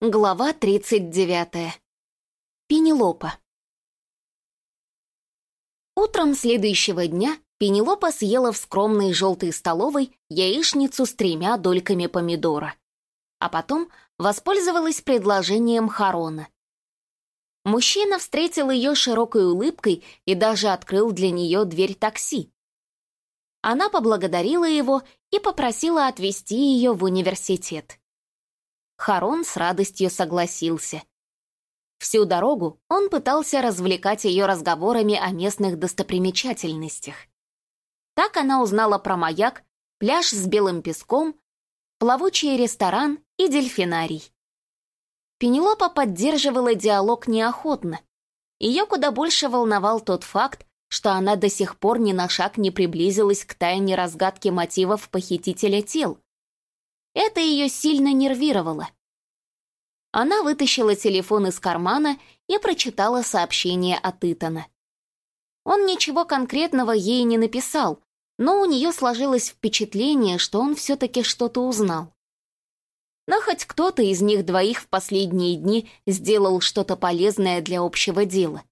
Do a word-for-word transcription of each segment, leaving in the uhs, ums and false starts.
Глава тридцать девятая. Пенелопа. Утром следующего дня Пенелопа съела в скромной желтой столовой яичницу с тремя дольками помидора, а потом воспользовалась предложением Харона. Мужчина встретил ее широкой улыбкой и даже открыл для нее дверь такси. Она поблагодарила его и попросила отвезти ее в университет. Харон с радостью согласился. Всю дорогу он пытался развлекать ее разговорами о местных достопримечательностях. Так она узнала про маяк, пляж с белым песком, плавучий ресторан и дельфинарий. Пенелопа поддерживала диалог неохотно. Ее куда больше волновал тот факт, что она до сих пор ни на шаг не приблизилась к тайне разгадки мотивов похитителя тел. Это ее сильно нервировало. Она вытащила телефон из кармана и прочитала сообщение от Итана. Он ничего конкретного ей не написал, но у нее сложилось впечатление, что он все-таки что-то узнал. Но хоть кто-то из них двоих в последние дни сделал что-то полезное для общего дела.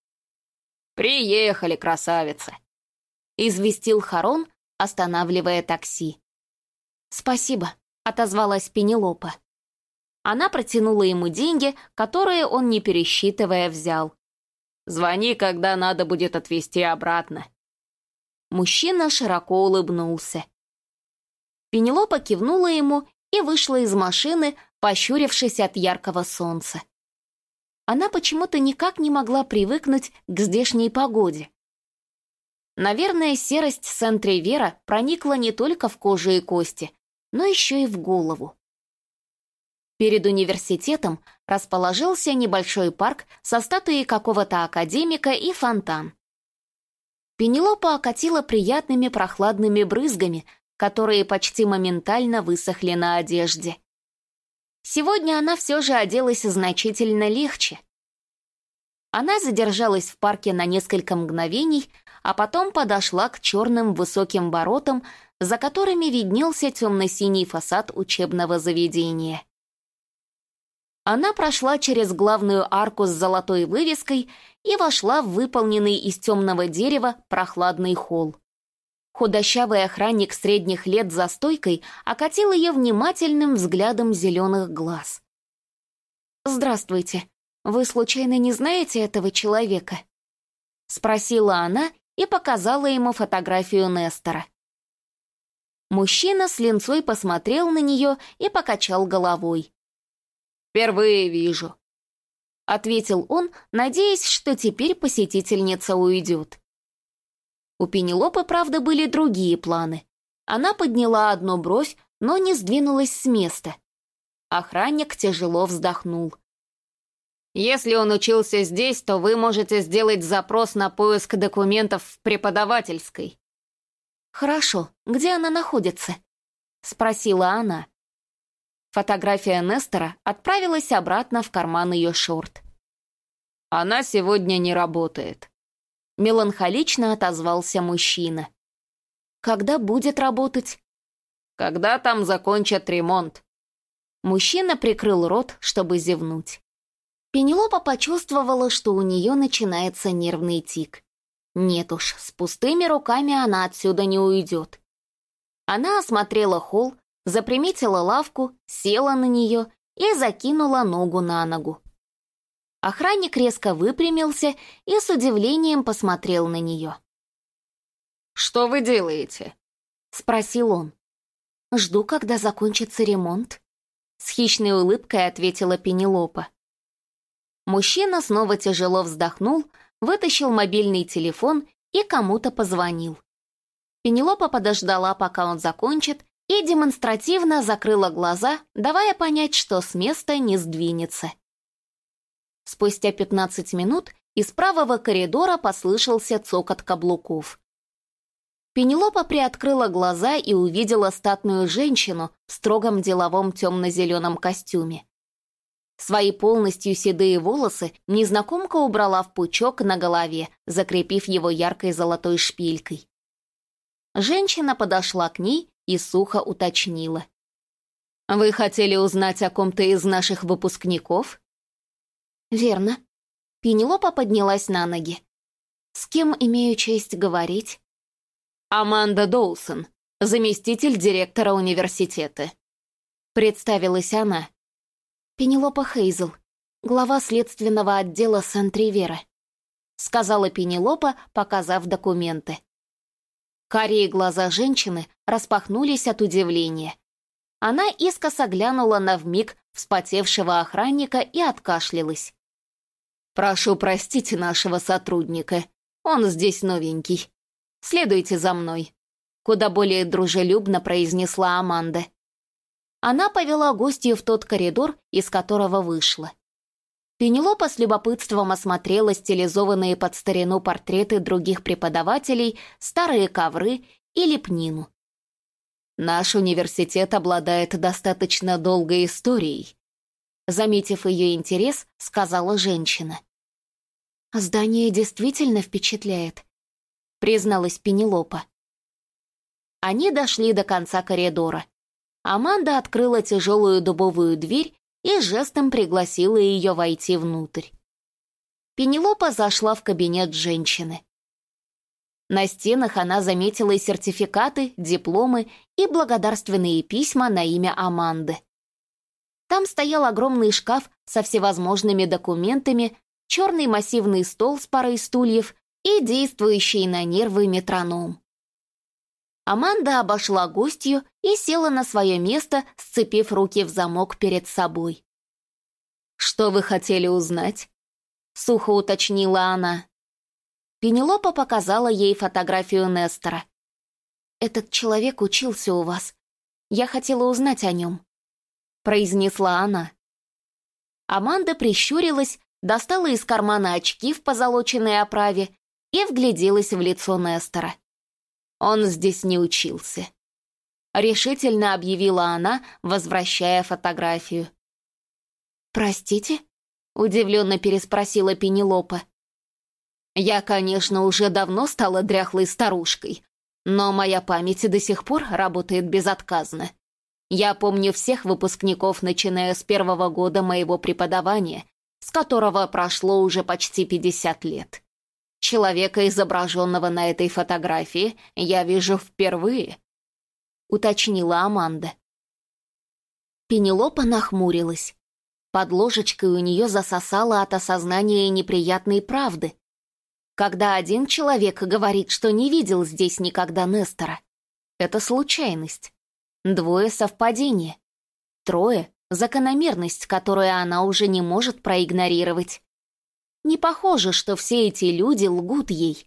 «Приехали, красавица!» — известил Харон, останавливая такси. «Спасибо», — отозвалась Пенелопа. Она протянула ему деньги, которые он, не пересчитывая, взял. «Звони, когда надо будет отвезти обратно». Мужчина широко улыбнулся. Пенелопа кивнула ему и вышла из машины, пощурившись от яркого солнца. Она почему-то никак не могла привыкнуть к здешней погоде. Наверное, серость Сент-Ривера проникла не только в кожу и кости, но еще и в голову. Перед университетом расположился небольшой парк со статуей какого-то академика и фонтан. Пенелопа окатила приятными прохладными брызгами, которые почти моментально высохли на одежде. Сегодня она все же оделась значительно легче. Она задержалась в парке на несколько мгновений, а потом подошла к черным высоким воротам, за которыми виднелся темно-синий фасад учебного заведения. Она прошла через главную арку с золотой вывеской и вошла в выполненный из темного дерева прохладный холл. Худощавый охранник средних лет за стойкой окатил ее внимательным взглядом зеленых глаз. «Здравствуйте, вы случайно не знаете этого человека?» — спросила она и показала ему фотографию Нестора. Мужчина с линцой посмотрел на нее и покачал головой. «Впервые вижу», — ответил он, надеясь, что теперь посетительница уйдет. У Пенелопы, правда, были другие планы. Она подняла одну бровь, но не сдвинулась с места. Охранник тяжело вздохнул. «Если он учился здесь, то вы можете сделать запрос на поиск документов в преподавательской». «Хорошо, где она находится?» — спросила она. Фотография Нестора отправилась обратно в карман ее шорт. «Она сегодня не работает», — меланхолично отозвался мужчина. «Когда будет работать?» «Когда там закончат ремонт». Мужчина прикрыл рот, чтобы зевнуть. Пенелопа почувствовала, что у нее начинается нервный тик. Нет уж, с пустыми руками она отсюда не уйдет. Она осмотрела холл, заприметила лавку, села на нее и закинула ногу на ногу. Охранник резко выпрямился и с удивлением посмотрел на нее. «Что вы делаете?» — спросил он. «Жду, когда закончится ремонт», — с хищной улыбкой ответила Пенелопа. Мужчина снова тяжело вздохнул, вытащил мобильный телефон и кому-то позвонил. Пенелопа подождала, пока он закончит, и демонстративно закрыла глаза, давая понять, что с места не сдвинется. Спустя пятнадцать минут из правого коридора послышался цокот каблуков. Пенелопа приоткрыла глаза и увидела статную женщину в строгом деловом темно-зеленом костюме. Свои полностью седые волосы незнакомка убрала в пучок на голове, закрепив его яркой золотой шпилькой. Женщина подошла к ней и сухо уточнила. «Вы хотели узнать о ком-то из наших выпускников?» «Верно». Пенелопа поднялась на ноги. «С кем имею честь говорить?» «Аманда Доусон, заместитель директора университета», — представилась она. «Пенелопа Хейзел, глава следственного отдела Сент-Ривера», — сказала Пенелопа, показав документы. Карие глаза женщины распахнулись от удивления. Она искоса глянула на вмиг вспотевшего охранника и откашлялась. «Прошу простить нашего сотрудника, он здесь новенький. Следуйте за мной», — куда более дружелюбно произнесла Аманда. Она повела гостью в тот коридор, из которого вышла. Пенелопа с любопытством осмотрела стилизованные под старину портреты других преподавателей, старые ковры и лепнину. «Наш университет обладает достаточно долгой историей», — заметив ее интерес, сказала женщина. «Здание действительно впечатляет», — призналась Пенелопа. Они дошли до конца коридора. Аманда открыла тяжелую дубовую дверь и жестом пригласила ее войти внутрь. Пенелопа зашла в кабинет женщины. На стенах она заметила и сертификаты, дипломы и благодарственные письма на имя Аманды. Там стоял огромный шкаф со всевозможными документами, черный массивный стол с парой стульев и действующий на нервы метроном. Аманда обошла гостью и села на свое место, сцепив руки в замок перед собой. «Что вы хотели узнать?» — сухо уточнила она. Пенелопа показала ей фотографию Нестора. «Этот человек учился у вас. Я хотела узнать о нем», — произнесла она. Аманда прищурилась, достала из кармана очки в позолоченной оправе и вгляделась в лицо Нестора. «Он здесь не учился», — решительно объявила она, возвращая фотографию. «Простите?» — удивленно переспросила Пенелопа. «Я, конечно, уже давно стала дряхлой старушкой, но моя память до сих пор работает безотказно. Я помню всех выпускников, начиная с первого года моего преподавания, с которого прошло уже почти пятьдесят лет. Человека, изображенного на этой фотографии, я вижу впервые», — уточнила Аманда. Пенелопа нахмурилась. Под ложечкой у нее засосало от осознания неприятной правды. Когда один человек говорит, что не видел здесь никогда Нестора, это случайность. Двое — совпадение. Трое — закономерность, которую она уже не может проигнорировать. Не похоже, что все эти люди лгут ей.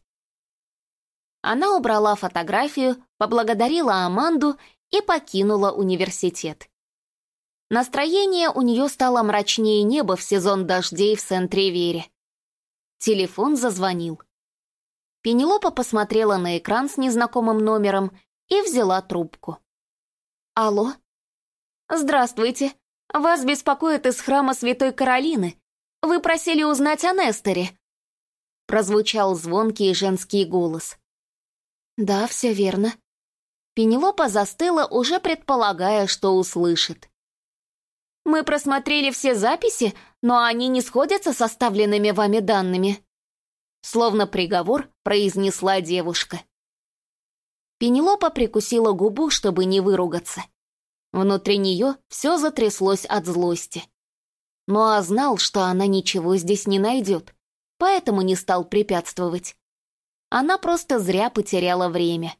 Она убрала фотографию, поблагодарила Аманду и покинула университет. Настроение у нее стало мрачнее неба в сезон дождей в Сент-Ривере. Телефон зазвонил. Пенелопа посмотрела на экран с незнакомым номером и взяла трубку. «Алло?» «Здравствуйте. Вас беспокоит из храма Святой Каролины. Вы просили узнать о Несторе», — прозвучал звонкий женский голос. «Да, все верно». Пенелопа застыла, уже предполагая, что услышит. «Мы просмотрели все записи, но они не сходятся с оставленными вами данными», — словно приговор произнесла девушка. Пенелопа прикусила губу, чтобы не выругаться. Внутри нее все затряслось от злости. Ноа знал, что она ничего здесь не найдет, поэтому не стал препятствовать. Она просто зря потеряла время.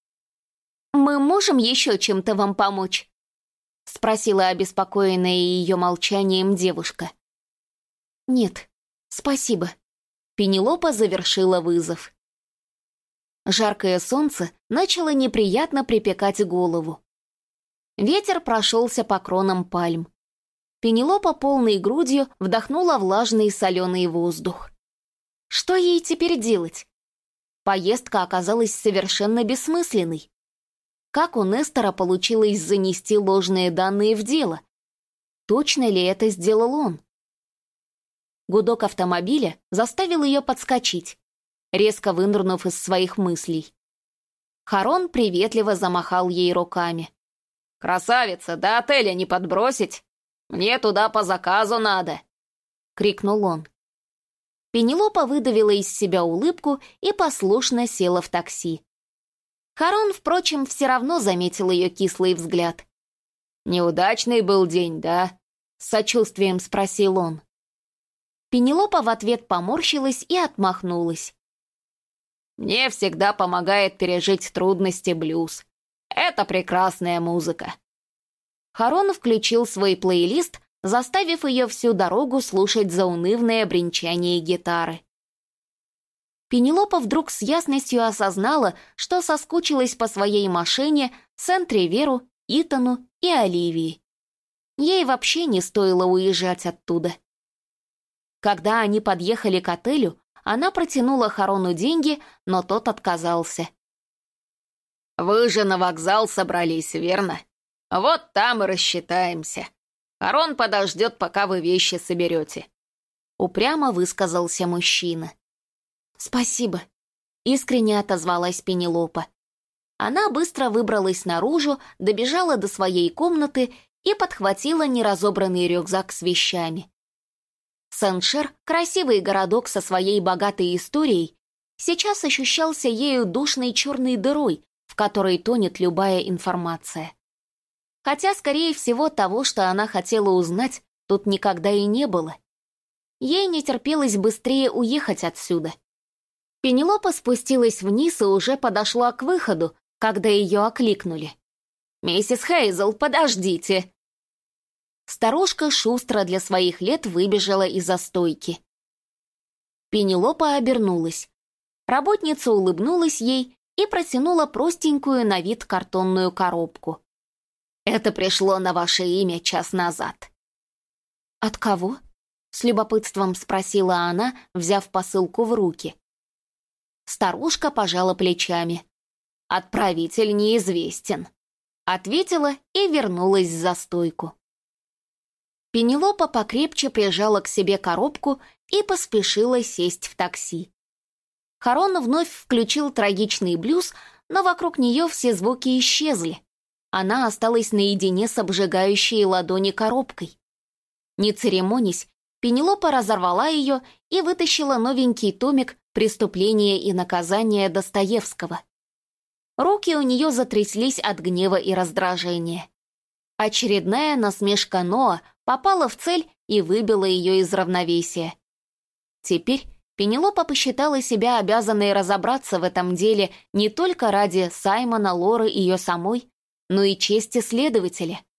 «Мы можем еще чем-то вам помочь?» — спросила обеспокоенная ее молчанием девушка. «Нет, спасибо». Пенелопа завершила вызов. Жаркое солнце начало неприятно припекать голову. Ветер прошелся по кронам пальм. Пенелопа полной грудью вдохнула влажный соленый воздух. Что ей теперь делать? Поездка оказалась совершенно бессмысленной. Как у Нестора получилось занести ложные данные в дело? Точно ли это сделал он? Гудок автомобиля заставил ее подскочить, резко вынырнув из своих мыслей. Харон приветливо замахал ей руками. «Красавица, до отеля не подбросить? Мне туда по заказу надо!» — крикнул он. Пенелопа выдавила из себя улыбку и послушно села в такси. Харон, впрочем, все равно заметил ее кислый взгляд. «Неудачный был день, да?» — с сочувствием спросил он. Пенелопа в ответ поморщилась и отмахнулась. «Мне всегда помогает пережить трудности блюз. Это прекрасная музыка». Харон включил свой плейлист, заставив ее всю дорогу слушать заунывное бренчание гитары. Пенелопа вдруг с ясностью осознала, что соскучилась по своей машине, Сент-Риверу, Итану и Оливии. Ей вообще не стоило уезжать оттуда. Когда они подъехали к отелю, она протянула Харону деньги, но тот отказался. «Вы же на вокзал собрались, верно? Вот там и рассчитаемся. Харон подождет, пока вы вещи соберете», — упрямо высказался мужчина. «Спасибо», — искренне отозвалась Пенелопа. Она быстро выбралась наружу, добежала до своей комнаты и подхватила неразобранный рюкзак с вещами. Сен-Шер, красивый городок со своей богатой историей, сейчас ощущался ею душной черной дырой, в которой тонет любая информация. Хотя, скорее всего, того, что она хотела узнать, тут никогда и не было. Ей не терпелось быстрее уехать отсюда. Пенелопа спустилась вниз и уже подошла к выходу, когда ее окликнули. «Миссис Хейзел, подождите!» Старушка шустро для своих лет выбежала из-за стойки. Пенелопа обернулась. Работница улыбнулась ей и протянула простенькую на вид картонную коробку. «Это пришло на ваше имя час назад». «От кого?» — с любопытством спросила она, взяв посылку в руки. Старушка пожала плечами. «Отправитель неизвестен», — ответила и вернулась за стойку. Пенелопа покрепче прижала к себе коробку и поспешила сесть в такси. Харон вновь включил трагичный блюз, но вокруг нее все звуки исчезли. Она осталась наедине с обжигающей ладони коробкой. Не церемонясь, Пенелопа разорвала ее и вытащила новенький томик «Преступление и наказание» Достоевского. Руки у нее затряслись от гнева и раздражения. Очередная насмешка Ноа попала в цель и выбила ее из равновесия. Теперь Пенелопа посчитала себя обязанной разобраться в этом деле не только ради Саймона, Лоры и ее самой, но и чести следователя.